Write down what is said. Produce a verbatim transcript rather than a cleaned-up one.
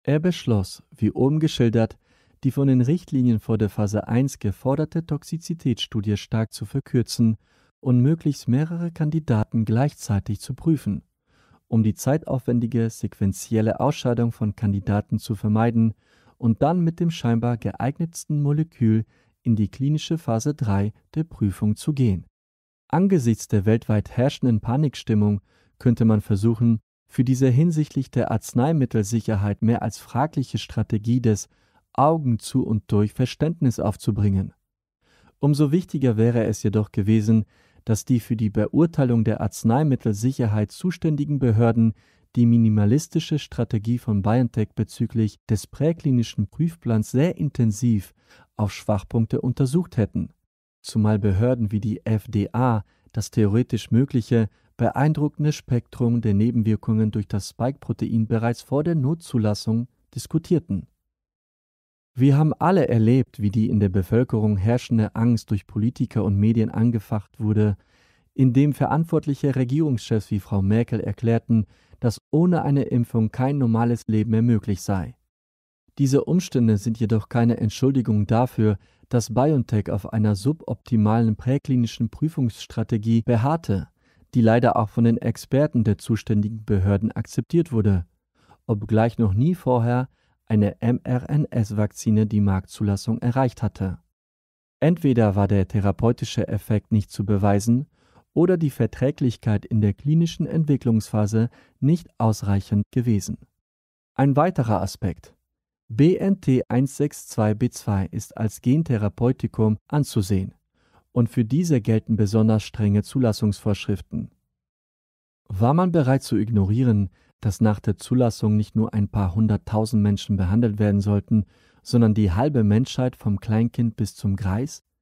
Er beschloss, wie oben geschildert, die von den Richtlinien vor der Phase eins geforderte Toxizitätsstudie stark zu verkürzen und möglichst mehrere Kandidaten gleichzeitig zu prüfen, um die zeitaufwendige sequentielle Ausscheidung von Kandidaten zu vermeiden und dann mit dem scheinbar geeignetsten Molekül in die klinische Phase drei der Prüfung zu gehen. Angesichts der weltweit herrschenden Panikstimmung könnte man versuchen, für diese hinsichtlich der Arzneimittelsicherheit mehr als fragliche Strategie des Augen zu und durch Verständnis aufzubringen. Umso wichtiger wäre es jedoch gewesen, dass die für die Beurteilung der Arzneimittelsicherheit zuständigen Behörden die minimalistische Strategie von BioNTech bezüglich des präklinischen Prüfplans sehr intensiv auf Schwachpunkte untersucht hätten, zumal Behörden wie die F D A das theoretisch mögliche, beeindruckende Spektrum der Nebenwirkungen durch das Spike-Protein bereits vor der Notzulassung diskutierten. Wir haben alle erlebt, wie die in der Bevölkerung herrschende Angst durch Politiker und Medien angefacht wurde, indem verantwortliche Regierungschefs wie Frau Merkel erklärten, dass ohne eine Impfung kein normales Leben mehr möglich sei. Diese Umstände sind jedoch keine Entschuldigung dafür, dass BioNTech auf einer suboptimalen präklinischen Prüfungsstrategie beharrte, die leider auch von den Experten der zuständigen Behörden akzeptiert wurde, obgleich noch nie vorher eine mRNA-Vakzine die Marktzulassung erreicht hatte. Entweder war der therapeutische Effekt nicht zu beweisen oder die Verträglichkeit in der klinischen Entwicklungsphase nicht ausreichend gewesen. Ein weiterer Aspekt: B N T eins sechs zwei B zwei ist als Gentherapeutikum anzusehen und für diese gelten besonders strenge Zulassungsvorschriften. War man bereit zu ignorieren, dass nach der Zulassung nicht nur ein paar hunderttausend Menschen behandelt werden sollten, sondern die halbe Menschheit vom Kleinkind bis zum Greis?